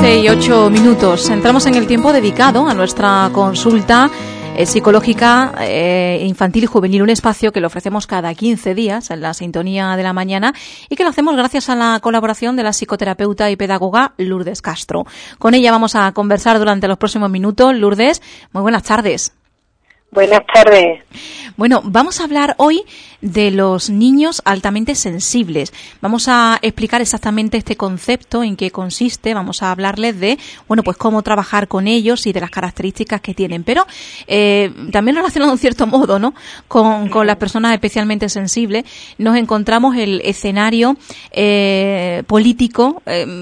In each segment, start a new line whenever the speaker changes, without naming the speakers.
11:08. Entramos en el tiempo dedicado a nuestra consulta psicológica infantil y juvenil, un espacio que le ofrecemos cada 15 días en la sintonía de la mañana y que lo hacemos gracias a la colaboración de la psicoterapeuta y pedagoga Lourdes Castro. Con ella vamos a conversar durante los próximos minutos. Lourdes, muy buenas tardes.
Buenas tardes.
Bueno, vamos a hablar hoy de los niños altamente sensibles. Vamos a explicar exactamente este concepto, en qué consiste. Vamos a hablarles de, bueno, pues cómo trabajar con ellos y de las características que tienen. Pero también relacionado en cierto modo, ¿no?, con las personas especialmente sensibles, nos encontramos el escenario político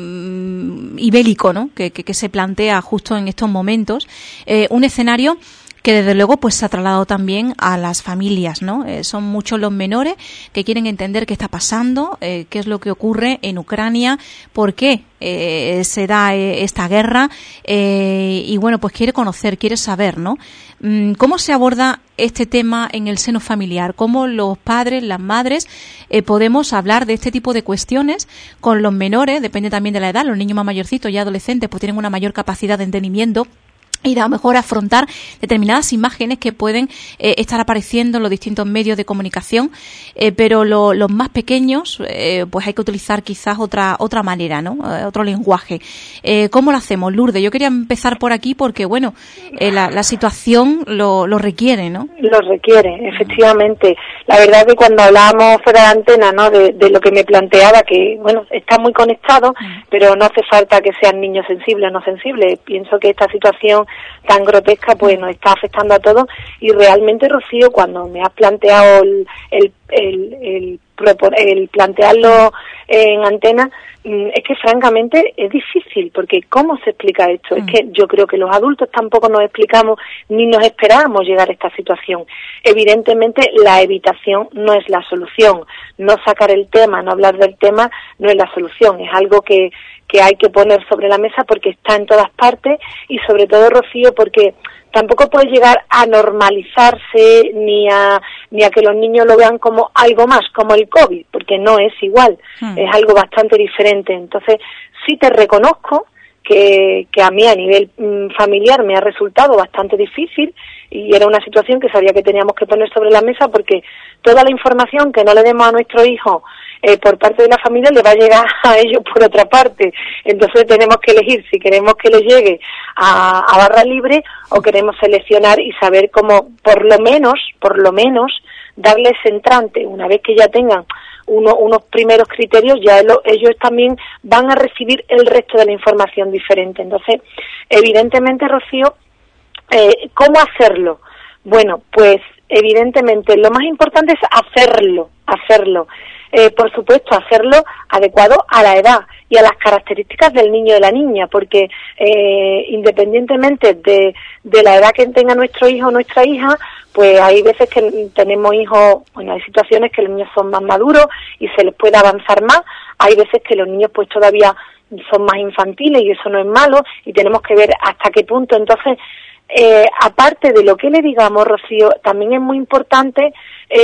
y bélico, ¿no?, que se plantea justo en estos momentos. Un escenario que desde luego pues se ha trasladado también a las familias, ¿no? Son muchos los menores que quieren entender qué está pasando, qué es lo que ocurre en Ucrania, por qué se da esta guerra, y bueno, pues quiere conocer, quiere saber, ¿no? ¿Cómo se aborda este tema en el seno familiar? ¿Cómo los padres, las madres, podemos hablar de este tipo de cuestiones con los menores? Depende también de la edad. Los niños más mayorcitos y adolescentes pues tienen una mayor capacidad de entendimiento y a lo mejor afrontar determinadas imágenes que pueden estar apareciendo en los distintos medios de comunicación, pero los más pequeños pues hay que utilizar quizás otra manera, ¿no? Otro lenguaje. ¿Cómo lo hacemos, Lourdes? Yo quería empezar por aquí porque, bueno, la situación lo requiere, ¿no? Lo requiere,
efectivamente. La verdad es que cuando hablábamos fuera de antena, ¿no?, de lo que me planteaba, que, bueno, está muy conectado, pero no hace falta que sean niños sensibles o no sensibles. Pienso que esta situación tan grotesca pues nos está afectando a todos, y realmente, Rocío, cuando me has planteado el plantearlo en antena, es que francamente es difícil, porque ¿cómo se explica esto? Es que yo creo que los adultos tampoco nos explicamos ni nos esperábamos llegar a esta situación. Evidentemente la evitación no es la solución, no sacar el tema, no hablar del tema no es la solución, es algo que hay que poner sobre la mesa porque está en todas partes, y sobre todo, Rocío, porque tampoco puede llegar a normalizarse ni a que los niños lo vean como algo más, como el COVID, porque no es igual, es algo bastante diferente. Entonces, sí te reconozco que a mí a nivel familiar me ha resultado bastante difícil, y era una situación que sabía que teníamos que poner sobre la mesa, porque toda la información que no le demos a nuestro hijo por parte de la familia le va a llegar a ellos por otra parte. Entonces tenemos que elegir si queremos que les llegue a barra libre o queremos seleccionar y saber cómo, por lo menos, darles entrante. Una vez que ya tengan unos primeros criterios, ya ellos también van a recibir el resto de la información diferente. Entonces, evidentemente, Rocío, ¿cómo hacerlo? Bueno, pues evidentemente lo más importante es hacerlo. Por supuesto, hacerlo adecuado a la edad y a las características del niño y de la niña, porque independientemente de la edad que tenga nuestro hijo o nuestra hija, pues hay veces que tenemos hijos, bueno, hay situaciones que los niños son más maduros y se les puede avanzar más, hay veces que los niños pues todavía son más infantiles y eso no es malo, y tenemos que ver hasta qué punto. Entonces, aparte de lo que le digamos, Rocío, también es muy importante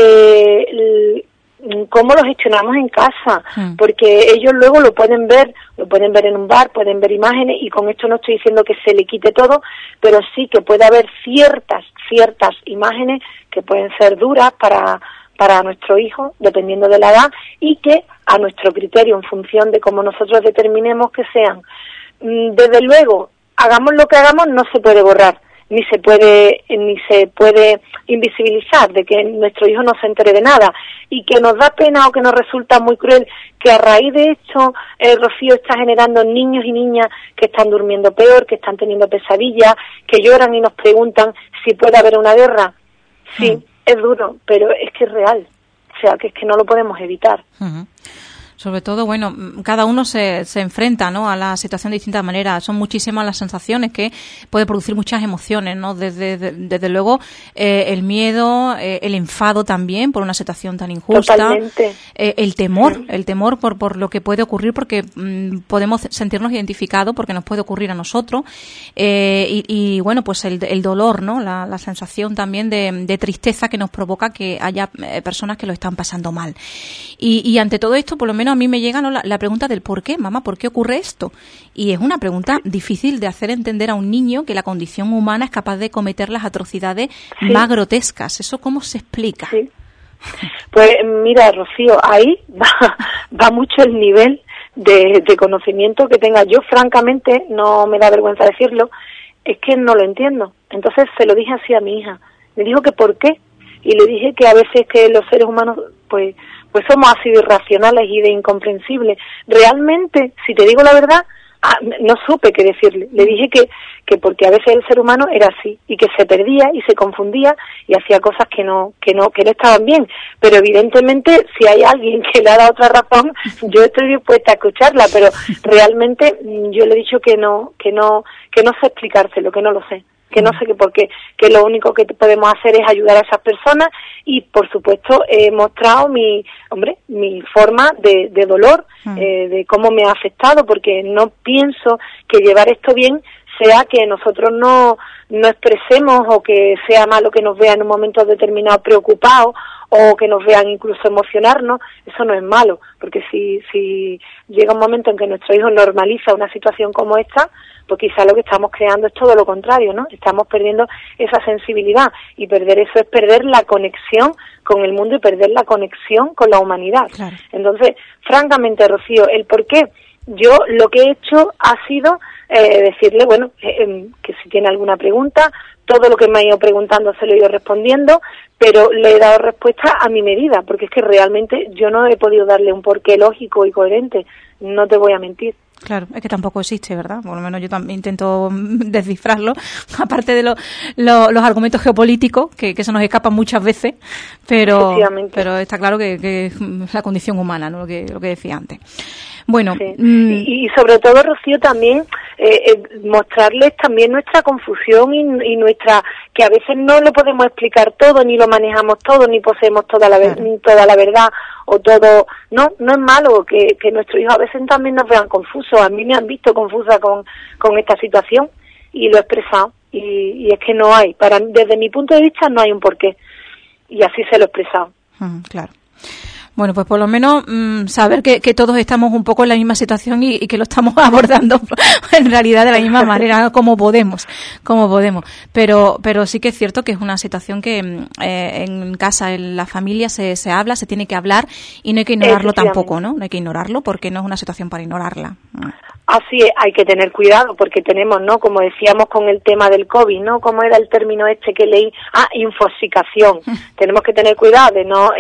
cómo lo gestionamos en casa, porque ellos luego lo pueden ver en un bar, pueden ver imágenes, y con esto no estoy diciendo que se le quite todo, pero sí que puede haber ciertas imágenes que pueden ser duras para nuestro hijo, dependiendo de la edad, y que a nuestro criterio, en función de cómo nosotros determinemos que sean. Desde luego, hagamos lo que hagamos, no se puede borrar, ni se puede invisibilizar, de que nuestro hijo no se entere de nada, y que nos da pena o que nos resulta muy cruel que a raíz de esto Rocío está generando niños y niñas que están durmiendo peor, que están teniendo pesadillas, que lloran y nos preguntan si puede haber una guerra. Sí, es duro, pero es que es real, o sea, que es que no lo podemos evitar.
Sobre todo, bueno, cada uno se enfrenta, ¿no?, a la situación de distintas maneras. Son muchísimas las sensaciones que puede producir muchas emociones, ¿no? Desde luego el miedo, el enfado también por una situación tan injusta.
Totalmente.
El temor por lo que puede ocurrir, porque podemos sentirnos identificados porque nos puede ocurrir a nosotros. Y bueno, pues el dolor, ¿no? La sensación también de tristeza que nos provoca que haya personas que lo están pasando mal. Y ante todo esto, por lo menos, menos a mí me llega, ¿no?, la pregunta del ¿por qué, mamá? ¿Por qué ocurre esto? Y es una pregunta difícil de hacer entender a un niño que la condición humana es capaz de cometer las atrocidades más grotescas. ¿Eso cómo se explica?
Sí. Pues mira, Rocío, ahí va mucho el nivel de conocimiento que tenga. Yo, francamente, no me da vergüenza decirlo, es que no lo entiendo. Entonces se lo dije así a mi hija. Me dijo que ¿por qué? Y le dije que a veces que los seres humanos pues somos así de irracionales y de incomprensibles. Realmente, si te digo la verdad, no supe qué decirle. Le dije que porque a veces el ser humano era así y que se perdía y se confundía y hacía cosas que no estaban bien. Pero evidentemente, si hay alguien que le ha dado otra razón, yo estoy dispuesta a escucharla, pero realmente yo le he dicho que no sé explicárselo, que no lo sé. Que no sé qué por qué, que lo único que podemos hacer es ayudar a esas personas y, por supuesto, he mostrado mi forma de dolor, de cómo me ha afectado, porque no pienso que llevar esto bien sea que nosotros no expresemos o que sea malo que nos vean en un momento determinado preocupados o que nos vean incluso emocionarnos. Eso no es malo, porque si llega un momento en que nuestro hijo normaliza una situación como esta, pues quizá lo que estamos creando es todo lo contrario, ¿no? Estamos perdiendo esa sensibilidad y perder eso es perder la conexión con el mundo y perder la conexión con la humanidad. Claro. Entonces, francamente, Rocío, el por qué, yo lo que he hecho ha sido decirle, bueno, que si tiene alguna pregunta, todo lo que me ha ido preguntando se lo he ido respondiendo, pero le he dado respuesta a mi medida, porque es que realmente yo no he podido darle un porqué lógico y coherente, no te voy a mentir.
Claro, es que tampoco existe, ¿verdad? Por lo menos yo también intento descifrarlo, aparte de los argumentos geopolíticos, que se nos escapan muchas veces, pero está claro que es la condición humana, ¿no? Lo que decía antes. Bueno,
sí. Y sobre todo, Rocío, también mostrarles también nuestra confusión y nuestra, que a veces no lo podemos explicar todo, ni lo manejamos todo, ni poseemos toda la verdad o todo. No es malo que nuestros hijos a veces también nos vean confusos. A mí me han visto confusa con esta situación y lo he expresado y es que no hay, desde mi punto de vista no hay un porqué y así se lo he expresado.
Claro. Bueno, pues por lo menos saber que todos estamos un poco en la misma situación y que lo estamos abordando en realidad de la misma manera, como podemos. Pero sí que es cierto que es una situación que en casa, en la familia se habla, se tiene que hablar y no hay que ignorarlo tampoco, ¿no? No hay que ignorarlo porque no es una situación para ignorarla.
Así es, hay que tener cuidado porque tenemos, ¿no? Como decíamos con el tema del COVID, ¿no? ¿Cómo era el término que leí? Infoxicación. Tenemos que tener cuidado de no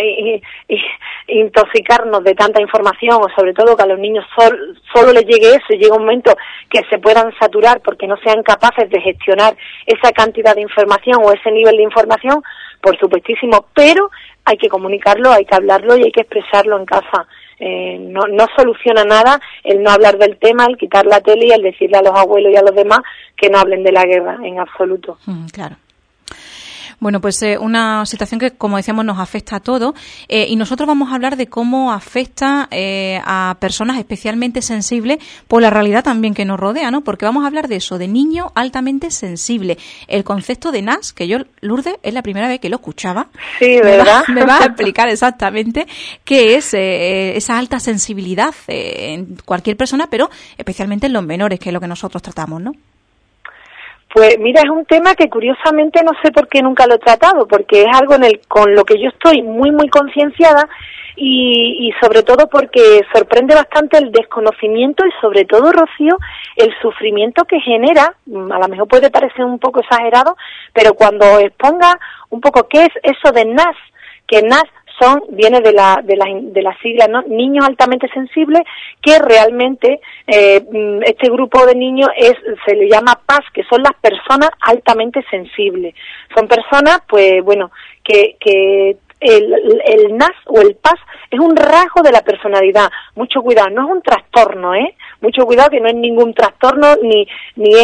intoxicarnos de tanta información o sobre todo que a los niños solo les llegue eso y llega un momento que se puedan saturar porque no sean capaces de gestionar esa cantidad de información o ese nivel de información, por supuestísimo, pero hay que comunicarlo, hay que hablarlo y hay que expresarlo en casa. No soluciona nada el no hablar del tema, el quitar la tele y el decirle a los abuelos y a los demás que no hablen de la guerra, en absoluto.
Claro. Bueno, pues una situación que, como decíamos, nos afecta a todos y nosotros vamos a hablar de cómo afecta a personas especialmente sensibles por la realidad también que nos rodea, ¿no? Porque vamos a hablar de eso, de niño altamente sensible. El concepto de NAS, que yo, Lourdes, es la primera vez que lo escuchaba.
Sí, ¿verdad?
Me vas a explicar exactamente qué es esa alta sensibilidad en cualquier persona, pero especialmente en los menores, que es lo que nosotros tratamos, ¿no?
Pues mira, es un tema que curiosamente no sé por qué nunca lo he tratado, porque es algo con lo que yo estoy muy, muy concienciada y sobre todo porque sorprende bastante el desconocimiento y sobre todo, Rocío, el sufrimiento que genera. A lo mejor puede parecer un poco exagerado, pero cuando exponga un poco qué es eso de NAS, que NAS viene de la sigla, ¿no? Niños altamente sensibles, que realmente este grupo de niños se le llama PAS, que son las personas altamente sensibles. Son personas, pues bueno, que el NAS o el PAS es un rasgo de la personalidad. Mucho cuidado, no es un trastorno, mucho cuidado, que no es ningún trastorno ni es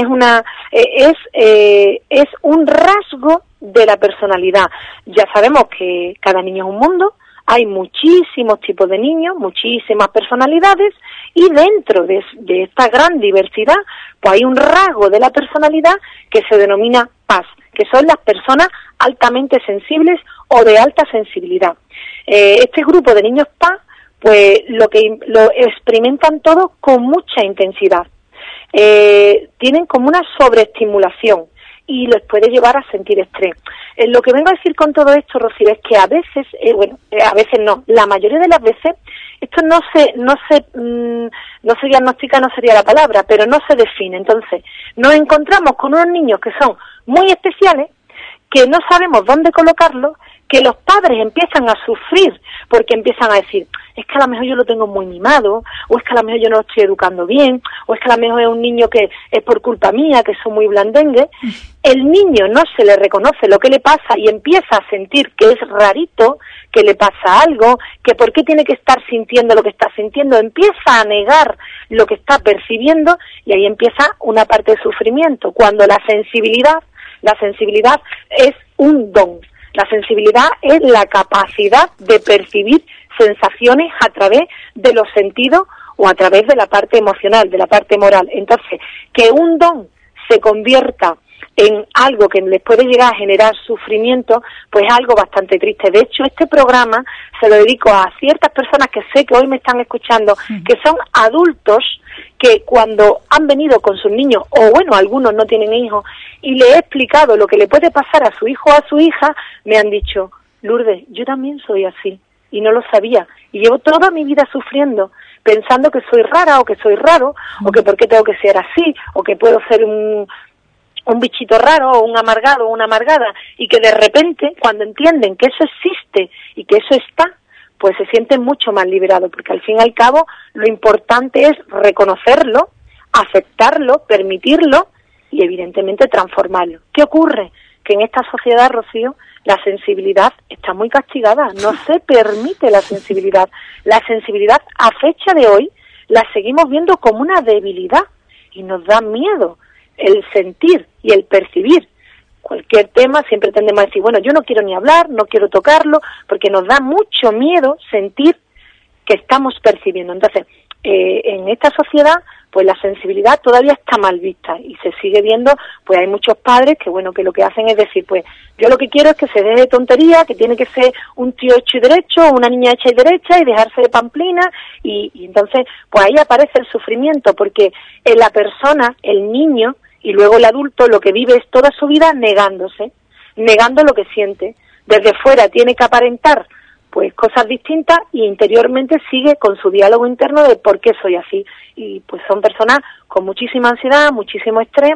es un rasgo de la personalidad. Ya sabemos que cada niño es un mundo, hay muchísimos tipos de niños, muchísimas personalidades y dentro de esta gran diversidad pues hay un rasgo de la personalidad que se denomina PAS, que son las personas altamente sensibles o de alta sensibilidad. Este grupo de niños PAS pues lo experimentan todo con mucha intensidad. Tienen como una sobreestimulación y les puede llevar a sentir estrés. Lo que vengo a decir con todo esto, Rocío, es que a veces, a veces no, la mayoría de las veces, esto no se diagnostica, no sería la palabra, pero no se define. Entonces, nos encontramos con unos niños que son muy especiales, que no sabemos dónde colocarlos, que los padres empiezan a sufrir porque empiezan a decir, es que a lo mejor yo lo tengo muy mimado, o es que a lo mejor yo no lo estoy educando bien, o es que a lo mejor es un niño que es por culpa mía, que soy muy blandengue. El niño no se le reconoce lo que le pasa y empieza a sentir que es rarito, que le pasa algo, que por qué tiene que estar sintiendo lo que está sintiendo, empieza a negar lo que está percibiendo y ahí empieza una parte de sufrimiento, cuando la sensibilidad es un don. La sensibilidad es la capacidad de percibir sensaciones a través de los sentidos o a través de la parte emocional, de la parte moral. Entonces, que un don se convierta en algo que les puede llegar a generar sufrimiento, pues es algo bastante triste. De hecho, este programa se lo dedico a ciertas personas que sé que hoy me están escuchando, que son adultos que cuando han venido con sus niños, o bueno, algunos no tienen hijos, y le he explicado lo que le puede pasar a su hijo o a su hija, me han dicho, Lourdes, yo también soy así, y no lo sabía, y llevo toda mi vida sufriendo, pensando que soy rara o que soy raro, o que por qué tengo que ser así, o que puedo ser un bichito raro o un amargado o una amargada, y que de repente, cuando entienden que eso existe y que eso está, pues se sienten mucho más liberados, porque al fin y al cabo lo importante es reconocerlo, aceptarlo, permitirlo y evidentemente transformarlo. ¿Qué ocurre? Que en esta sociedad, Rocío, la sensibilidad está muy castigada, no se permite la sensibilidad. La sensibilidad a fecha de hoy la seguimos viendo como una debilidad y nos da miedo el sentir y el percibir. Cualquier tema siempre tendemos a decir, bueno, yo no quiero ni hablar, no quiero tocarlo, porque nos da mucho miedo sentir que estamos percibiendo. Entonces, en esta sociedad, pues la sensibilidad todavía está mal vista y se sigue viendo, pues hay muchos padres que, bueno, que lo que hacen es decir, pues yo lo que quiero es que se deje de tontería, que tiene que ser un tío hecho y derecho, una niña hecha y derecha y dejarse de pamplina y entonces, pues ahí aparece el sufrimiento, porque en la persona, el niño, y luego el adulto lo que vive es toda su vida negándose, negando lo que siente. Desde fuera tiene que aparentar pues cosas distintas y interiormente sigue con su diálogo interno de por qué soy así. Y pues son personas con muchísima ansiedad, muchísimo estrés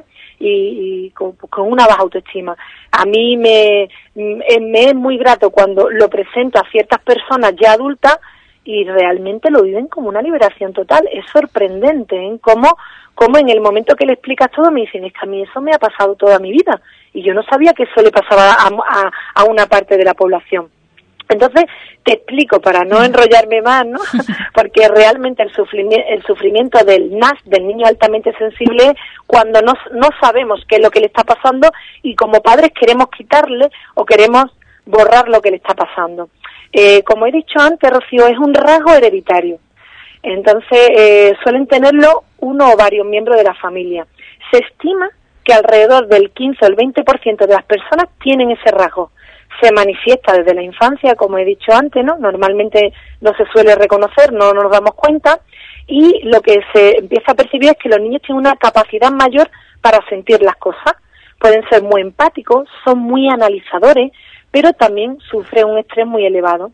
y con una baja autoestima. A mí me es muy grato cuando lo presento a ciertas personas ya adultas y realmente lo viven como una liberación total. Es sorprendente, ¿eh? Cómo en el momento que le explicas todo me dicen, es que a mí eso me ha pasado toda mi vida y yo no sabía que eso le pasaba a una parte de la población. Entonces, te explico para no enrollarme más, ¿no? Porque realmente el sufrimiento del NAS, del niño altamente sensible, es cuando no sabemos qué es lo que le está pasando y como padres queremos quitarle o queremos borrar lo que le está pasando. Como he dicho antes, Rocío, es un rasgo hereditario. Entonces, suelen tenerlo uno o varios miembros de la familia. Se estima que alrededor del 15 o el 20% de las personas tienen ese rasgo. Se manifiesta desde la infancia, como he dicho antes, ¿no? Normalmente no se suele reconocer, no nos damos cuenta, y lo que se empieza a percibir es que los niños tienen una capacidad mayor para sentir las cosas. Pueden ser muy empáticos, son muy analizadores, pero también sufren un estrés muy elevado.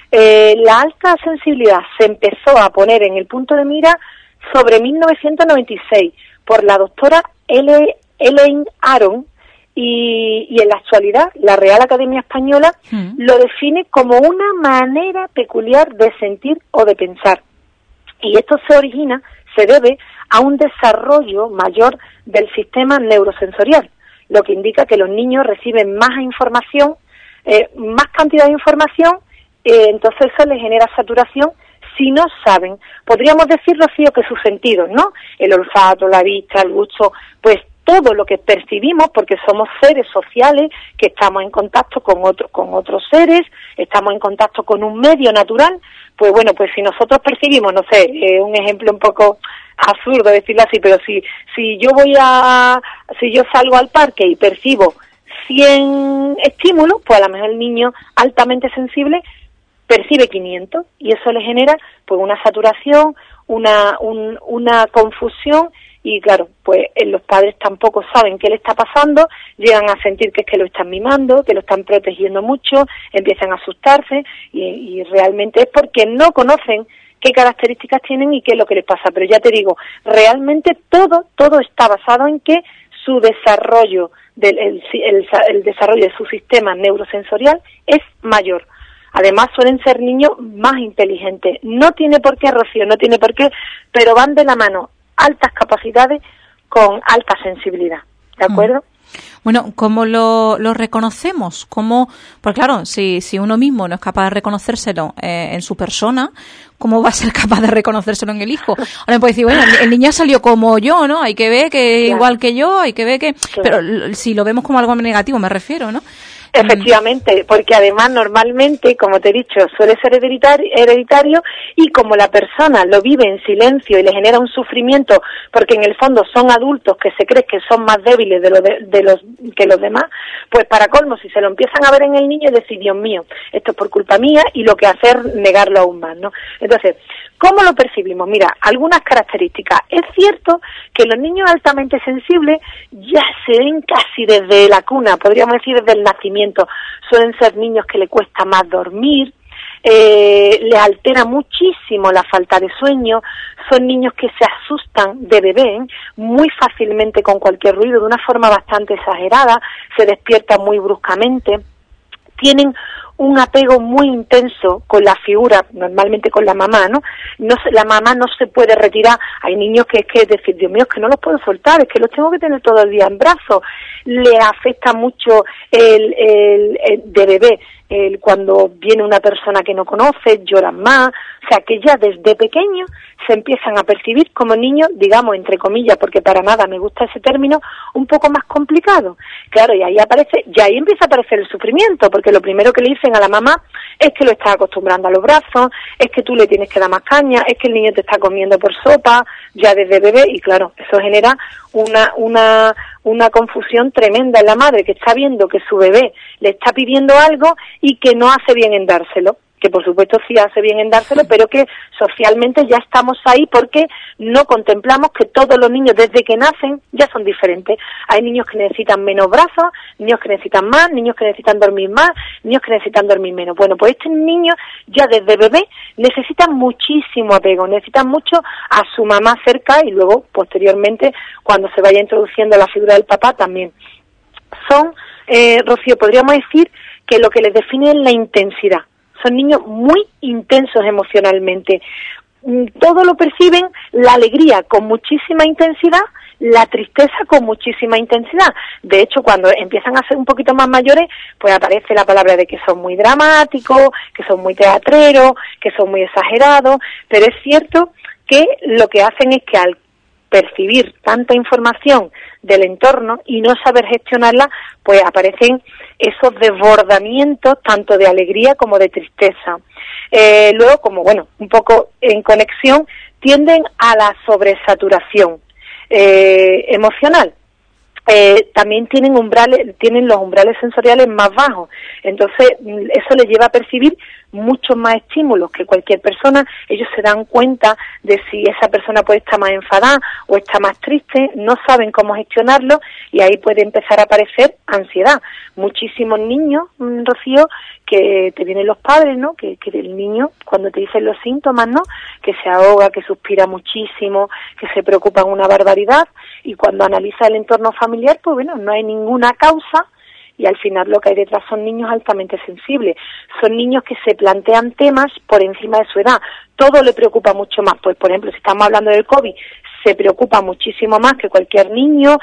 La alta sensibilidad se empezó a poner en el punto de mira sobre 1996 por la doctora Elaine Aron y en la actualidad la Real Academia Española lo define como una manera peculiar de sentir o de pensar. Y esto se debe a un desarrollo mayor del sistema neurosensorial, lo que indica que los niños reciben más información, más cantidad de información, entonces eso les genera saturación si no saben. Podríamos decir, Rocío, que sus sentidos, ¿no? El olfato, la vista, el gusto, pues todo lo que percibimos, porque somos seres sociales que estamos en contacto con otros seres, estamos en contacto con un medio natural, pues bueno, pues si nosotros percibimos, no sé, un ejemplo un poco absurdo decirlo así, pero si yo salgo al parque y percibo 100 estímulos, pues a lo mejor el niño altamente sensible percibe 500 y eso le genera pues una saturación, una confusión y claro, pues los padres tampoco saben qué le está pasando, llegan a sentir que es que lo están mimando, que lo están protegiendo mucho, empiezan a asustarse y realmente es porque no conocen qué características tienen y qué es lo que les pasa. Pero ya te digo, realmente todo está basado en que su desarrollo, el desarrollo de su sistema neurosensorial es mayor. Además suelen ser niños más inteligentes. No tiene por qué, Rocío, no tiene por qué, pero van de la mano altas capacidades con alta sensibilidad, ¿de acuerdo?
Bueno, ¿cómo lo reconocemos? ¿Cómo? Porque claro, si uno mismo no es capaz de reconocérselo en su persona, ¿cómo va a ser capaz de reconocérselo en el hijo? Ahora me puede decir, bueno, el niño salió como yo, ¿no? Hay que ver que
claro.
Igual que yo, hay que ver que... Claro. Pero si lo vemos como algo negativo, me refiero, ¿no?
Efectivamente, porque además normalmente, como te he dicho, suele ser hereditario y como la persona lo vive en silencio y le genera un sufrimiento, porque en el fondo son adultos que se creen que son más débiles que los demás, pues para colmo, si se lo empiezan a ver en el niño, es decir, Dios mío, esto es por culpa mía y lo que hacer negarlo aún más, ¿no? Entonces, ¿cómo lo percibimos? Mira, algunas características. Es cierto que los niños altamente sensibles ya se ven casi desde la cuna, podríamos decir desde el nacimiento. Suelen ser niños que le cuesta más dormir, les altera muchísimo la falta de sueño, son niños que se asustan de bebé muy fácilmente con cualquier ruido, de una forma bastante exagerada, se despiertan muy bruscamente, tienen un apego muy intenso con la figura, normalmente con la mamá, ¿no? La mamá no se puede retirar. Hay niños que es que decir, Dios mío, es que no los puedo soltar, es que los tengo que tener todo el día en brazos. Le afecta mucho de bebé, cuando viene una persona que no conoce, lloran más. O sea, que ya desde pequeños se empiezan a percibir como niños, digamos, entre comillas, porque para nada me gusta ese término, un poco más complicado. Claro, y ahí empieza a aparecer el sufrimiento, porque lo primero que le dicen a la mamá es que lo estás acostumbrando a los brazos, es que tú le tienes que dar más caña, es que el niño te está comiendo por sopa, ya desde bebé, y claro, eso genera una confusión tremenda en la madre, que está viendo que su bebé le está pidiendo algo y que no hace bien en dárselo, que por supuesto sí hace bien en dárselo, pero que socialmente ya estamos ahí porque no contemplamos que todos los niños desde que nacen ya son diferentes. Hay niños que necesitan menos brazos, niños que necesitan más, niños que necesitan dormir más, niños que necesitan dormir menos. Bueno, pues estos niños ya desde bebé necesitan muchísimo apego, necesitan mucho a su mamá cerca y luego posteriormente cuando se vaya introduciendo la figura del papá también. Son, Rocío, podríamos decir que lo que les define es la intensidad. Son niños muy intensos emocionalmente. Todo lo perciben, la alegría con muchísima intensidad, la tristeza con muchísima intensidad. De hecho, cuando empiezan a ser un poquito más mayores, pues aparece la palabra de que son muy dramáticos, que son muy teatreros, que son muy exagerados, pero es cierto que lo que hacen es que al percibir tanta información del entorno y no saber gestionarla, pues aparecen esos desbordamientos tanto de alegría como de tristeza. Luego, como bueno, un poco en conexión, tienden a la sobresaturación emocional. También tienen los umbrales sensoriales más bajos, entonces eso les lleva a percibir muchos más estímulos que cualquier persona. Ellos se dan cuenta de si esa persona puede estar más enfadada o está más triste, no saben cómo gestionarlo y ahí puede empezar a aparecer ansiedad. Muchísimos niños, Rocío, que te vienen los padres, ¿no? Que el niño, cuando te dicen los síntomas, ¿no? Que se ahoga, que suspira muchísimo, que se preocupan una barbaridad, y cuando analiza el entorno familiar, pues bueno, no hay ninguna causa, y al final lo que hay detrás son niños altamente sensibles. Son niños que se plantean temas por encima de su edad. Todo le preocupa mucho más. Pues, por ejemplo, si estamos hablando del COVID, se preocupa muchísimo más que cualquier niño,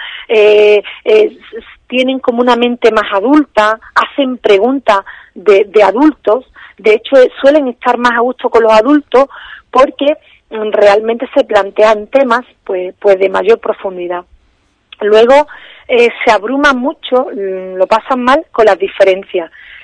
tienen como una mente más adulta, hacen preguntas de adultos. De hecho, suelen estar más a gusto con los adultos porque realmente se plantean temas pues de mayor profundidad. Luego se abruman mucho, lo pasan mal con las diferencias.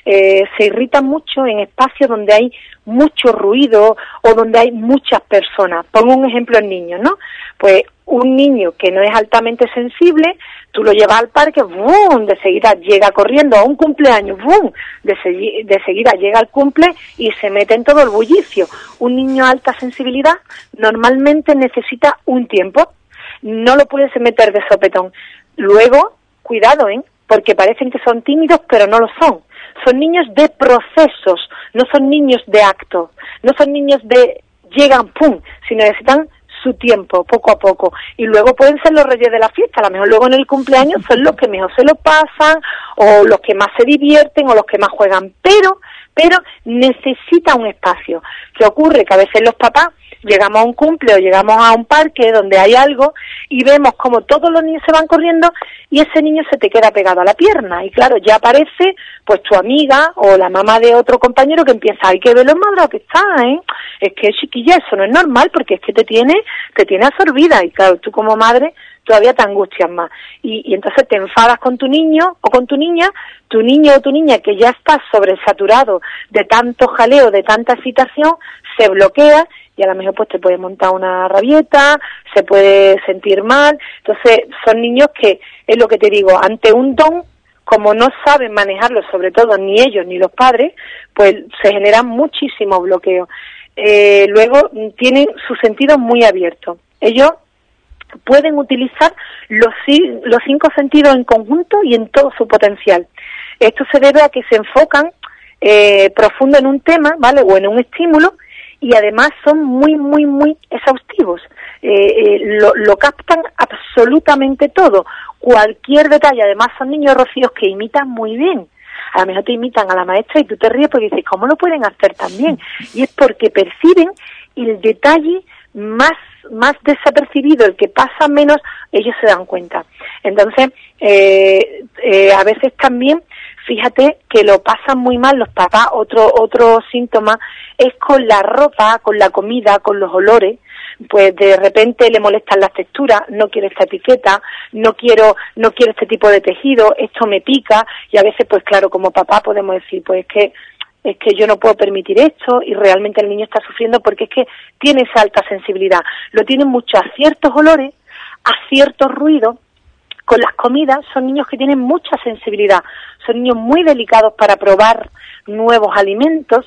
se irritan mucho en espacios donde hay mucho ruido o donde hay muchas personas. Pongo un ejemplo en niños, ¿no? Pues un niño que no es altamente sensible, tú lo llevas al parque, ¡bum!, de seguida llega corriendo a un cumpleaños, ¡bum!, de seguida llega al cumple y se mete en todo el bullicio. Un niño de alta sensibilidad normalmente necesita un tiempo, no lo puedes meter de sopetón. Luego, cuidado, porque parecen que son tímidos, pero no lo son. Son niños de procesos, no son niños de actos, no son niños de llegan, ¡pum!, sino necesitan su tiempo, poco a poco. Y luego pueden ser los reyes de la fiesta, a lo mejor luego en el cumpleaños son los que mejor se lo pasan, o los que más se divierten, o los que más juegan, pero necesita un espacio. ¿Qué ocurre? Que a veces los papás llegamos a un cumple o llegamos a un parque donde hay algo y vemos como todos los niños se van corriendo y ese niño se te queda pegado a la pierna y claro, ya aparece pues tu amiga o la mamá de otro compañero que empieza, hay que ver lo maduro que está, es que chiquilla, eso no es normal porque es que te tiene absorbida y claro, tú como madre todavía te angustias más y entonces te enfadas con tu niño o con tu niña, tu niño o tu niña que ya está sobresaturado de tanto jaleo, de tanta excitación, se bloquea y a lo mejor pues te puede montar una rabieta, se puede sentir mal. Entonces son niños que, es lo que te digo, ante un don, como no saben manejarlo, sobre todo ni ellos ni los padres, pues se generan muchísimos bloqueos. Luego tienen sus sentidos muy abiertos. Ellos pueden utilizar los 5 sentidos en conjunto y en todo su potencial. Esto se debe a que se enfocan profundo en un tema, ¿vale?, o en un estímulo, y además son muy, muy, muy exhaustivos. Lo captan absolutamente todo, cualquier detalle. Además son niños, Rocío, que imitan muy bien. A lo mejor te imitan a la maestra y tú te ríes porque dices, ¿cómo lo pueden hacer tan bien? Y es porque perciben el detalle más desapercibido, el que pasa menos, ellos se dan cuenta. Entonces, a veces también, fíjate que lo pasan muy mal los papás. Otro síntoma es con la ropa, con la comida, con los olores. Pues de repente le molestan las texturas, no quiero esta etiqueta, no quiero este tipo de tejido, esto me pica, y a veces pues claro, como papá podemos decir, pues es que yo no puedo permitir esto, y realmente el niño está sufriendo porque es que tiene esa alta sensibilidad. Lo tienen mucho a ciertos olores, a ciertos ruidos. Con las comidas son niños que tienen mucha sensibilidad, son niños muy delicados para probar nuevos alimentos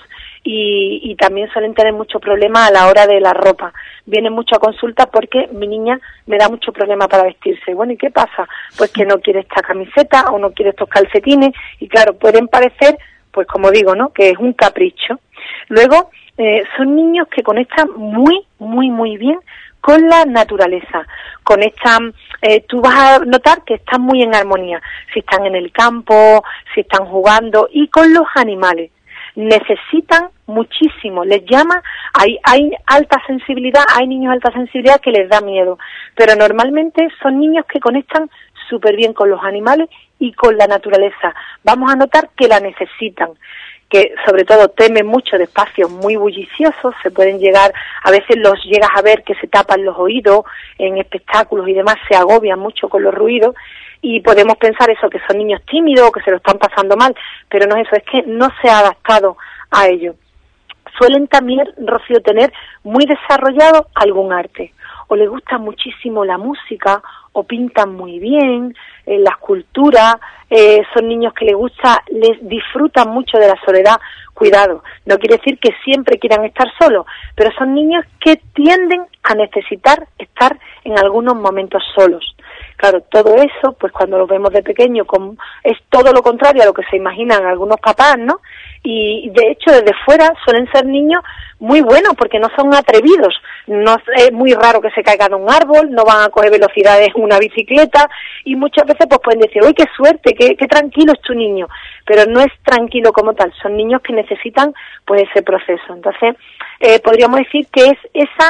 y también suelen tener muchos problemas a la hora de la ropa. Vienen mucho a consulta porque mi niña me da mucho problema para vestirse. Bueno, ¿y qué pasa? Pues que no quiere esta camiseta o no quiere estos calcetines y claro, pueden parecer, pues como digo, ¿no?, que es un capricho. Luego, son niños que conectan muy, muy, muy bien con la naturaleza, conectan, tú vas a notar que están muy en armonía, si están en el campo, si están jugando, y con los animales. Necesitan muchísimo, les llama, hay alta sensibilidad, hay niños de alta sensibilidad que les da miedo, pero normalmente son niños que conectan súper bien con los animales y con la naturaleza. Vamos a notar que la necesitan, que sobre todo temen mucho de espacios muy bulliciosos, se pueden llegar, a veces los llegas a ver que se tapan los oídos en espectáculos y demás, se agobian mucho con los ruidos y podemos pensar eso, que son niños tímidos o que se lo están pasando mal, pero no es eso, es que no se ha adaptado a ello. Suelen también, Rocío, tener muy desarrollado algún arte, o les gusta muchísimo la música, o pintan muy bien, la escultura, son niños que les disfrutan mucho de la soledad. Cuidado, no quiere decir que siempre quieran estar solos, pero son niños que tienden a necesitar estar en algunos momentos solos. Claro, todo eso, pues cuando lo vemos de pequeño, es todo lo contrario a lo que se imaginan algunos papás, ¿no? Y de hecho, desde fuera suelen ser niños muy buenos porque no son atrevidos. No es muy raro que se caigan de un árbol, no van a coger velocidades en una bicicleta y muchas veces pues pueden decir, ¡uy, qué suerte, qué tranquilo es tu niño! Pero no es tranquilo como tal, son niños que necesitan pues ese proceso. Entonces, podríamos decir que es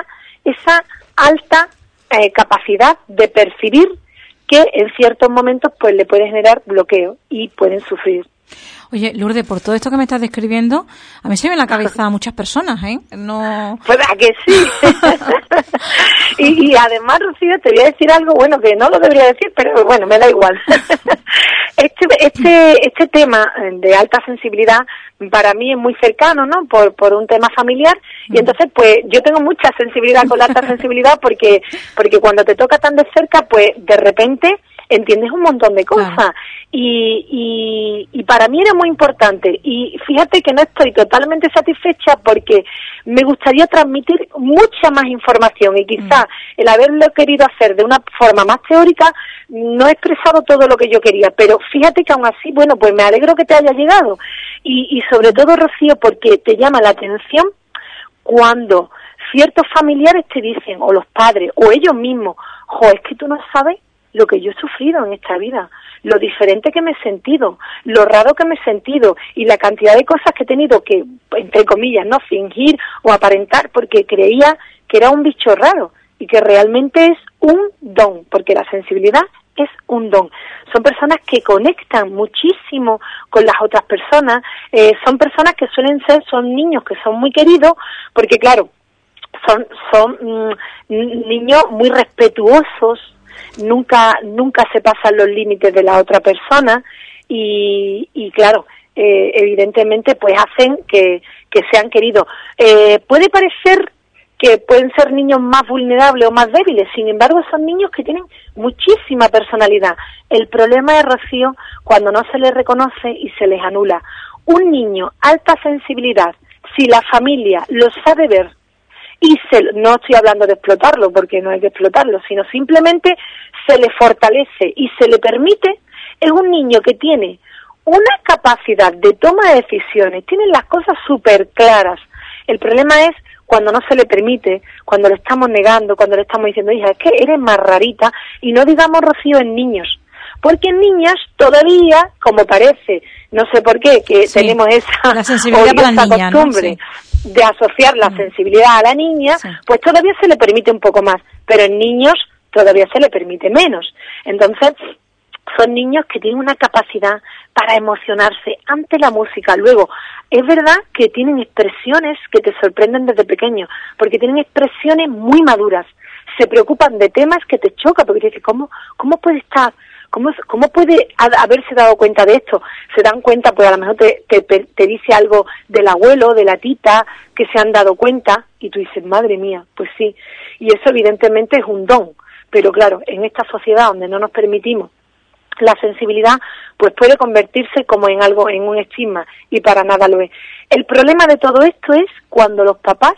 esa alta capacidad de percibir que en ciertos momentos pues le puede generar bloqueo y pueden sufrir.
Oye, Lourdes, por todo esto que me estás describiendo, a mí se me viene a la cabeza a muchas personas, ¿eh? No...
Pues ¿a que sí? y además, Rocío, te voy a decir algo, bueno, que no lo debería decir, pero bueno, me da igual. Este tema de alta sensibilidad para mí es muy cercano, ¿no? Por un tema familiar, y entonces pues yo tengo mucha sensibilidad con la alta sensibilidad porque cuando te toca tan de cerca, pues de repente entiendes un montón de cosas. Claro. Y para mí era muy importante, y fíjate que no estoy totalmente satisfecha porque me gustaría transmitir mucha más información, y quizás el haberlo querido hacer de una forma más teórica no he expresado todo lo que yo quería, pero fíjate que aún así, bueno, pues me alegro que te haya llegado, y sobre todo, Rocío, porque te llama la atención cuando ciertos familiares te dicen, o los padres, o ellos mismos, es que tú no sabes lo que yo he sufrido en esta vida, lo diferente que me he sentido, lo raro que me he sentido, y la cantidad de cosas que he tenido que, entre comillas, no fingir o aparentar porque creía que era un bicho raro, y que realmente es un don, porque la sensibilidad es un don. Son personas que conectan muchísimo con las otras personas, son personas que son niños que son muy queridos, porque claro, son niños muy respetuosos, nunca se pasan los límites de la otra persona, y claro, evidentemente pues hacen que sean queridos. Puede parecer que pueden ser niños más vulnerables o más débiles, sin embargo son niños que tienen muchísima personalidad. El problema es, Rocío, cuando no se les reconoce y se les anula. Un niño alta sensibilidad, si la familia lo sabe ver, y no estoy hablando de explotarlo, porque no hay que explotarlo, sino simplemente se le fortalece y se le permite, es un niño que tiene una capacidad de toma de decisiones, tiene las cosas súper claras. El problema es cuando no se le permite, cuando le estamos negando, cuando le estamos diciendo, hija, es que eres más rarita, y no digamos, Rocío, en niños, porque en niñas todavía, como parece, no sé por qué, que sí, tenemos esa costumbre, ¿no? De asociar la sensibilidad a la niña, pues todavía se le permite un poco más, pero en niños todavía se le permite menos. Entonces, son niños que tienen una capacidad para emocionarse ante la música. Luego, es verdad que tienen expresiones que te sorprenden desde pequeño, porque tienen expresiones muy maduras. Se preocupan de temas que te chocan, porque te dicen, ¿cómo puede estar? ¿Cómo puede haberse dado cuenta de esto? Se dan cuenta, pues a lo mejor te dice algo del abuelo, de la tita, que se han dado cuenta, y tú dices, madre mía, pues sí. Y eso evidentemente es un don, pero claro, en esta sociedad donde no nos permitimos la sensibilidad, pues puede convertirse como en algo, en un estigma, y para nada lo es. El problema de todo esto es cuando los papás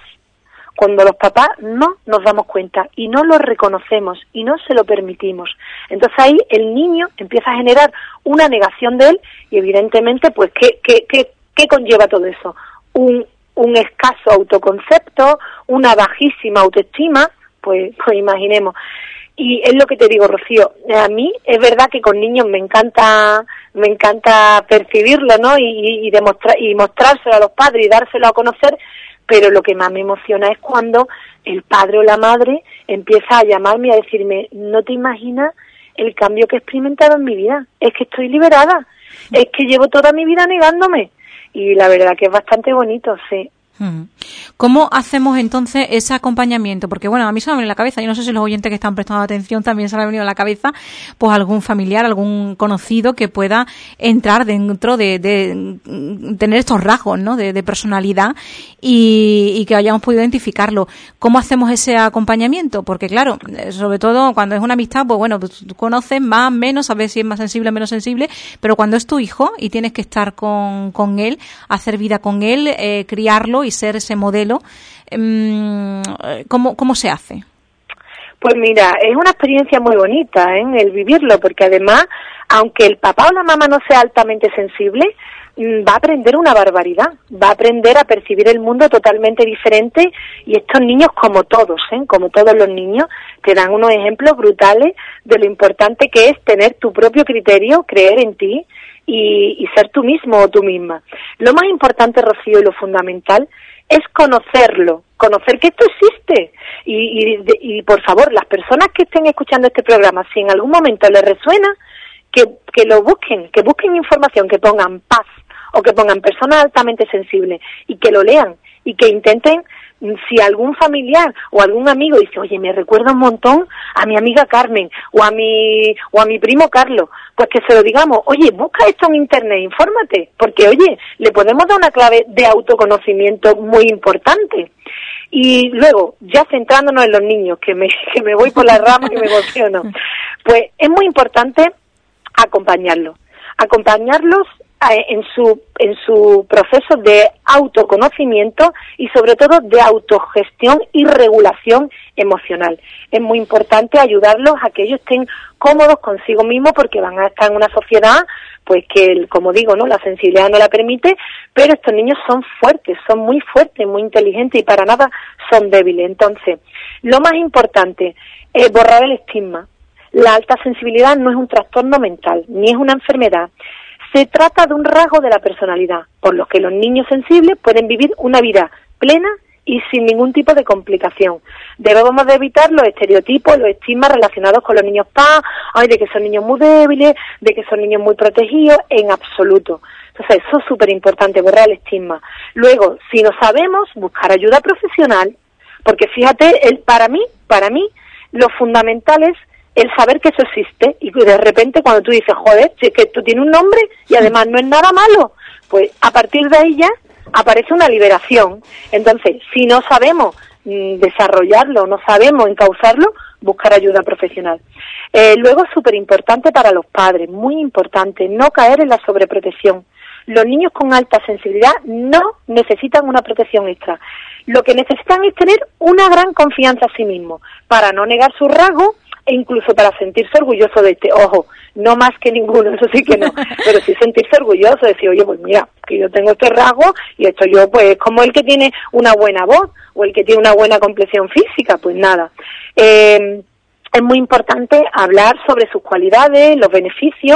no nos damos cuenta y no lo reconocemos y no se lo permitimos. Entonces ahí el niño empieza a generar una negación de él, y evidentemente, pues, ¿qué conlleva todo eso? Un escaso autoconcepto, una bajísima autoestima, pues imaginemos. Y es lo que te digo, Rocío, a mí es verdad que con niños me encanta percibirlo, ¿no? Y demostrar, y mostrárselo a los padres y dárselo a conocer, pero lo que más me emociona es cuando el padre o la madre empieza a llamarme y a decirme, no te imaginas el cambio que he experimentado en mi vida, es que estoy liberada, es que llevo toda mi vida negándome, y la verdad que es bastante bonito, sí.
¿Cómo hacemos entonces ese acompañamiento? Porque bueno, a mí se me ha venido a la cabeza, yo no sé si los oyentes que están prestando atención también se me ha venido a la cabeza, pues algún familiar, algún conocido que pueda entrar dentro de tener estos rasgos, ¿no? de personalidad, y que hayamos podido identificarlo. ¿Cómo hacemos ese acompañamiento? Porque claro, sobre todo cuando es una amistad, pues bueno, pues tú conoces más, menos, sabes si es más sensible o menos sensible, pero cuando es tu hijo y tienes que estar con él, hacer vida con él, criarlo y ser ese modelo, ¿cómo se hace?
Pues mira, es una experiencia muy bonita, el vivirlo, porque además, aunque el papá o la mamá no sea altamente sensible, va a aprender una barbaridad, va a aprender a percibir el mundo totalmente diferente, y estos niños, como todos los niños, te dan unos ejemplos brutales de lo importante que es tener tu propio criterio, creer en ti y ser tú mismo o tú misma. Lo más importante, Rocío, y lo fundamental es conocerlo, conocer que esto existe, y por favor, las personas que estén escuchando este programa, si en algún momento les resuena, que lo busquen, que busquen información, que pongan paz o que pongan personas altamente sensibles y que lo lean y que intenten, si algún familiar o algún amigo dice, oye, me recuerda un montón a mi amiga Carmen o a mi primo Carlos, pues que se lo digamos, oye, busca esto en internet, infórmate, porque oye, le podemos dar una clave de autoconocimiento muy importante. Y luego, ya centrándonos en los niños, que me voy por las ramas, que me emociono, pues es muy importante acompañarlos en su proceso de autoconocimiento y sobre todo de autogestión y regulación emocional. Es muy importante ayudarlos a que ellos estén cómodos consigo mismos, porque van a estar en una sociedad pues que, como digo, no, la sensibilidad no la permite, pero estos niños son fuertes, son muy fuertes, muy inteligentes y para nada son débiles. Entonces, lo más importante es borrar el estigma. La alta sensibilidad no es un trastorno mental, ni es una enfermedad. Se trata de un rasgo de la personalidad, por lo que los niños sensibles pueden vivir una vida plena y sin ningún tipo de complicación. Debemos de evitar los estereotipos, los estigmas relacionados con los niños de que son niños muy débiles, de que son niños muy protegidos, en absoluto. Entonces, eso es súper importante, borrar el estigma. Luego, si no sabemos, buscar ayuda profesional, porque fíjate, para mí, lo fundamental es el saber que eso existe, y de repente cuando tú dices, joder, si es que esto tiene un nombre y además no es nada malo, pues a partir de ahí ya aparece una liberación. Entonces, si no sabemos desarrollarlo, no sabemos encauzarlo, buscar ayuda profesional. Luego, súper importante para los padres, muy importante, no caer en la sobreprotección. Los niños con alta sensibilidad no necesitan una protección extra. Lo que necesitan es tener una gran confianza en sí mismos, para no negar sus rasgos, e incluso para sentirse orgulloso de ojo, no más que ninguno, eso sí que no, pero sí sentirse orgulloso, decir, oye, pues mira, que yo tengo este rasgo y esto yo, pues, como el que tiene una buena voz o el que tiene una buena complexión física, pues nada. Es muy importante hablar sobre sus cualidades, los beneficios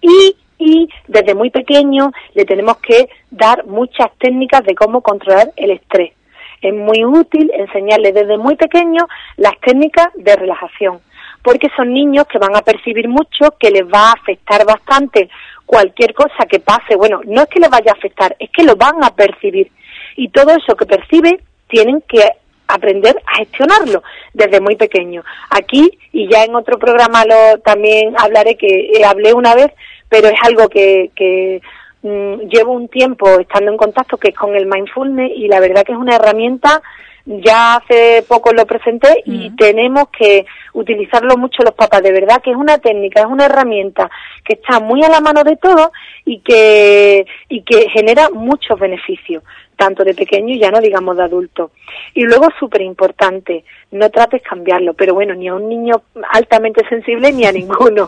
y desde muy pequeño le tenemos que dar muchas técnicas de cómo controlar el estrés. Es muy útil enseñarles desde muy pequeño las técnicas de relajación, porque son niños que van a percibir mucho, que les va a afectar bastante cualquier cosa que pase. Bueno, no es que les vaya a afectar, es que lo van a percibir. Y todo eso que percibe tienen que aprender a gestionarlo desde muy pequeño. Aquí, y ya en otro programa también hablaré, que hablé una vez, pero es algo que llevo un tiempo estando en contacto, que es con el mindfulness, y la verdad que es una herramienta. Ya hace poco lo presenté y tenemos que utilizarlo mucho los papás. De verdad que es una técnica, es una herramienta que está muy a la mano de todos y que genera muchos beneficios, tanto de pequeño y ya no digamos de adulto. Y luego, súper importante, no trates de cambiarlo, pero bueno, ni a un niño altamente sensible ni a ninguno.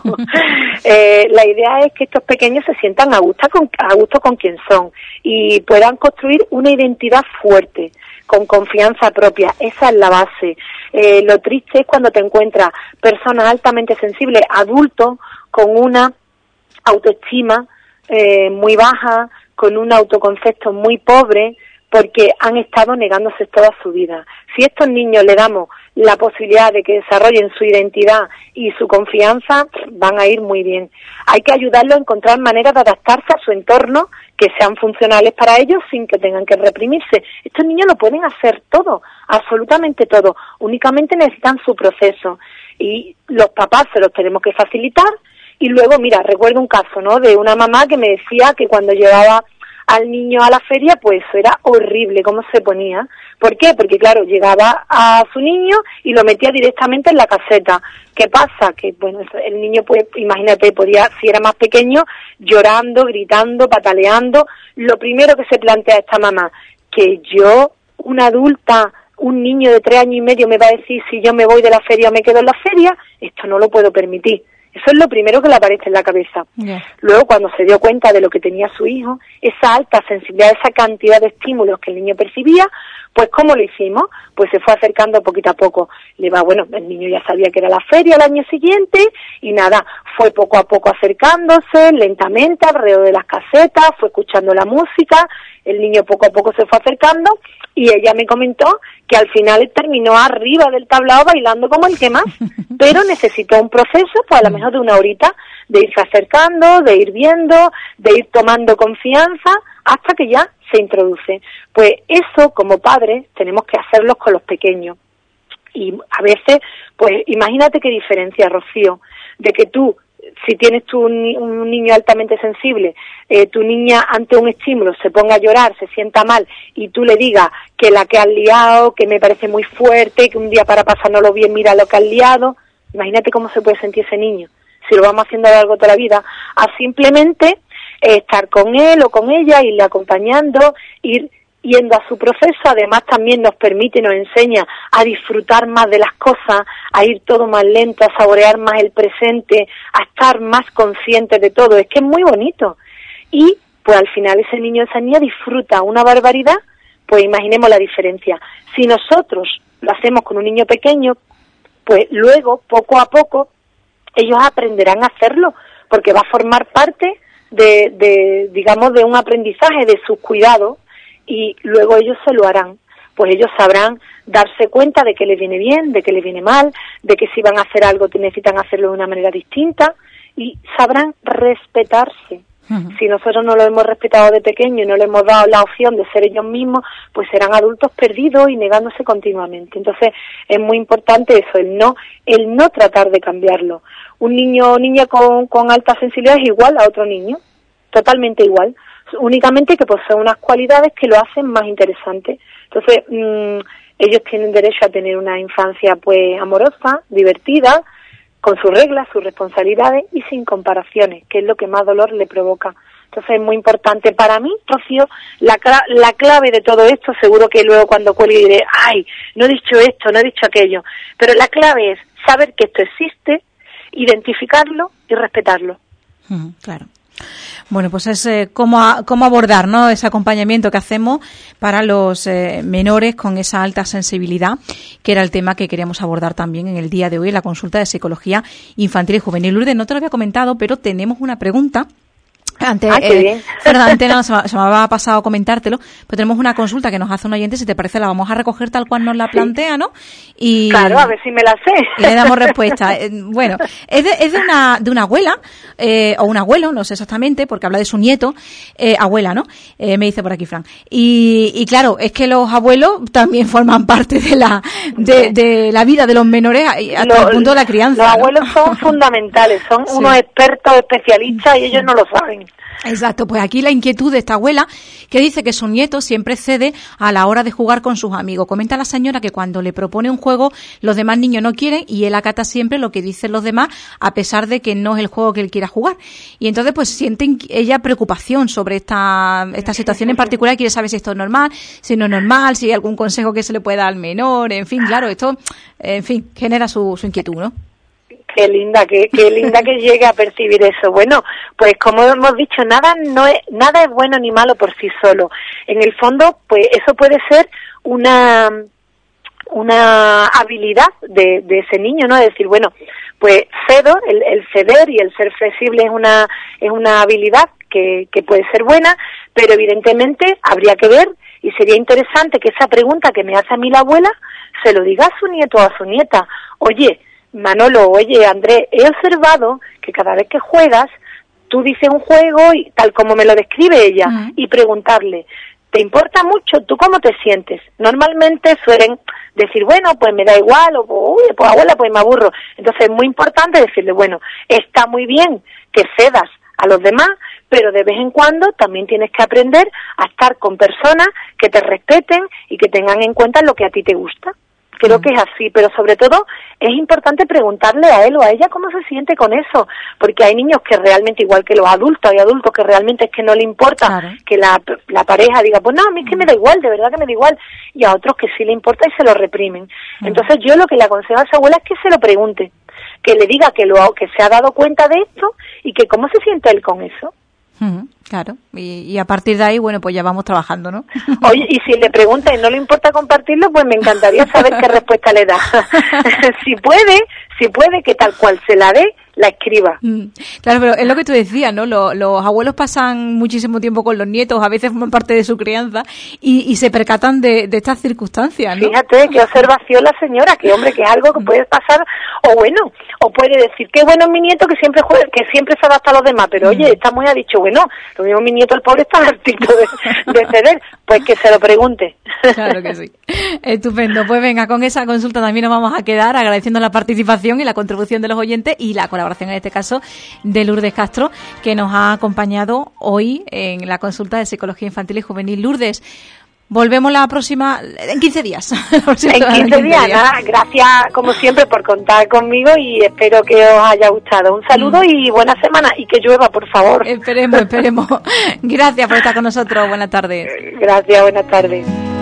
La idea es que estos pequeños se sientan a gusto con quien son y puedan construir una identidad fuerte, con confianza propia. Esa es la base. Lo triste es cuando te encuentras personas altamente sensibles, adultos, con una autoestima muy baja, con un autoconcepto muy pobre, porque han estado negándose toda su vida. Si a estos niños le damos la posibilidad de que desarrollen su identidad y su confianza, van a ir muy bien. Hay que ayudarlos a encontrar maneras de adaptarse a su entorno que sean funcionales para ellos sin que tengan que reprimirse. Estos niños lo pueden hacer todo, absolutamente todo. Únicamente necesitan su proceso y los papás se los tenemos que facilitar. Y luego, mira, recuerdo un caso, ¿no?, de una mamá que me decía que cuando llevaba al niño a la feria, pues eso era horrible cómo se ponía. ¿Por qué? Porque claro, llegaba a su niño y lo metía directamente en la caseta. ¿Qué pasa? Que bueno, el niño, pues imagínate, podía, si era más pequeño, llorando, gritando, pataleando. Lo primero que se plantea esta mamá, que yo, una adulta, un niño de 3 años y medio me va a decir si yo me voy de la feria o me quedo en la feria, esto no lo puedo permitir. Eso es lo primero que le aparece en la cabeza. Yeah. Luego, cuando se dio cuenta de lo que tenía su hijo, esa alta sensibilidad, esa cantidad de estímulos que el niño percibía, pues ¿cómo lo hicimos? Pues se fue acercando poquito a poco. Bueno, el niño ya sabía que era la feria el año siguiente y nada, fue poco a poco acercándose lentamente alrededor de las casetas, fue escuchando la música, el niño poco a poco se fue acercando y ella me comentó que al final terminó arriba del tablao bailando como el que más, pero necesitó un proceso, pues a lo mejor de 1 horita, de irse acercando, de ir viendo, de ir tomando confianza, hasta que ya se introduce. Pues eso, como padres, tenemos que hacerlo con los pequeños. Y a veces, pues imagínate qué diferencia, Rocío, de que tú, si tienes un niño altamente sensible, tu niña ante un estímulo se ponga a llorar, se sienta mal, y tú le digas que la que has liado, que me parece muy fuerte, que un día para pasárnoslo bien, mira lo que has liado. Imagínate cómo se puede sentir ese niño, si lo vamos haciendo a lo largo de toda la vida, a simplemente estar con él o con ella, irle acompañando, ir yendo a su proceso. Además también nos permite, nos enseña a disfrutar más de las cosas, a ir todo más lento, a saborear más el presente, a estar más conscientes de todo. Es que es muy bonito. Y pues al final ese niño o esa niña disfruta una barbaridad. Pues imaginemos la diferencia. Si nosotros lo hacemos con un niño pequeño, pues luego, poco a poco, ellos aprenderán a hacerlo, porque va a formar parte digamos, de un aprendizaje de sus cuidados, y luego ellos se lo harán. Pues ellos sabrán darse cuenta de que les viene bien, de que les viene mal, de que si van a hacer algo necesitan hacerlo de una manera distinta, y sabrán respetarse. Si nosotros no lo hemos respetado de pequeño y no le hemos dado la opción de ser ellos mismos, pues serán adultos perdidos y negándose continuamente. Entonces es muy importante eso, el no tratar de cambiarlo. Un niño o niña con alta sensibilidad es igual a otro niño, totalmente igual, únicamente que posee unas cualidades que lo hacen más interesante. Entonces ellos tienen derecho a tener una infancia pues amorosa, divertida, con sus reglas, sus responsabilidades y sin comparaciones, que es lo que más dolor le provoca. Entonces es muy importante para mí, Rocío, la clave de todo esto, seguro que luego cuando cuelgue diré, ay, no he dicho esto, no he dicho aquello, pero la clave es saber que esto existe, identificarlo y respetarlo.
Claro. Bueno, pues es cómo abordar, ¿no?, ese acompañamiento que hacemos para los menores con esa alta sensibilidad, que era el tema que queríamos abordar también en el día de hoy en la consulta de psicología infantil y juvenil. Lourdes, no te lo había comentado, pero tenemos una pregunta. Antes, no, se me había pasado a comentártelo, pero tenemos una consulta que nos hace un oyente, si te parece la vamos a recoger tal cual nos la plantea, ¿no? Y
claro, a ver si me la sé.
Y le damos respuesta. Bueno, es de una abuela, o un abuelo, no sé exactamente, porque habla de su nieto, abuela, ¿no? Me dice por aquí Fran. Y claro, es que los abuelos también forman parte de la vida de los menores hasta el punto de la crianza.
Los abuelos son fundamentales, son unos expertos, especialistas, y ellos no lo saben.
Exacto, pues aquí la inquietud de esta abuela, que dice que su nieto siempre cede a la hora de jugar con sus amigos. Comenta la señora que cuando le propone un juego, los demás niños no quieren y él acata siempre lo que dicen los demás, a pesar de que no es el juego que él quiera jugar. Y entonces pues siente ella preocupación sobre esta situación en particular, quiere saber si esto es normal, si no es normal, si hay algún consejo que se le pueda dar al menor, en fin, claro, esto, genera su inquietud, ¿no?
Qué linda que llegue a percibir eso. Bueno, pues como hemos dicho, nada es bueno ni malo por sí solo. En el fondo, pues eso puede ser una habilidad de ese niño, ¿no? Es decir, bueno, pues cedo, el ceder y el ser flexible es una habilidad que puede ser buena, pero evidentemente habría que ver, y sería interesante que esa pregunta que me hace a mí la abuela se lo diga a su nieto o a su nieta. Oye, Manolo, oye, Andrés, he observado que cada vez que juegas, tú dices un juego y tal como me lo describe ella, y preguntarle, ¿te importa mucho? ¿Tú cómo te sientes? Normalmente suelen decir, bueno, pues me da igual, o uy, pues abuela, pues me aburro. Entonces es muy importante decirle, bueno, está muy bien que cedas a los demás, pero de vez en cuando también tienes que aprender a estar con personas que te respeten y que tengan en cuenta lo que a ti te gusta. Creo que es así, pero sobre todo es importante preguntarle a él o a ella cómo se siente con eso, porque hay niños que realmente, igual que los adultos, hay adultos que realmente es que no le importa que la pareja diga, pues no, a mí es que me da igual, de verdad que me da igual, y a otros que sí le importa y se lo reprimen. Entonces yo lo que le aconsejo a esa abuela es que se lo pregunte, que le diga que se ha dado cuenta de esto y que cómo se siente él con eso.
Claro, y a partir de ahí, bueno, pues ya vamos trabajando, ¿no?
Oye, y si le pregunta y no le importa compartirlo, pues me encantaría saber qué respuesta le da. Si puede, que tal cual se la dé la escriba.
Claro, pero es lo que tú decías, ¿no? Los abuelos pasan muchísimo tiempo con los nietos, a veces forman parte de su crianza y se percatan de estas circunstancias, ¿no?
Fíjate, qué observación la señora, que hombre, que es algo que puede pasar, o puede decir, qué bueno es mi nieto que siempre juega, que siempre se adapta a los demás, pero oye, esta mujer ha dicho, bueno, lo mismo mi nieto, el pobre, está hartito de ceder, pues que se lo pregunte.
Claro que sí. Estupendo. Pues venga, con esa consulta también nos vamos a quedar agradeciendo la participación y la contribución de los oyentes y la colaboración en este caso de Lourdes Castro, que nos ha acompañado hoy en la consulta de Psicología Infantil y Juvenil. Lourdes, volvemos en 15 días.
En 15 días, nada, gracias como siempre por contar conmigo y espero que os haya gustado. Un saludo y buena semana y que llueva, por favor.
Esperemos. Gracias por estar con nosotros. Buenas tardes.
Gracias, buenas tardes.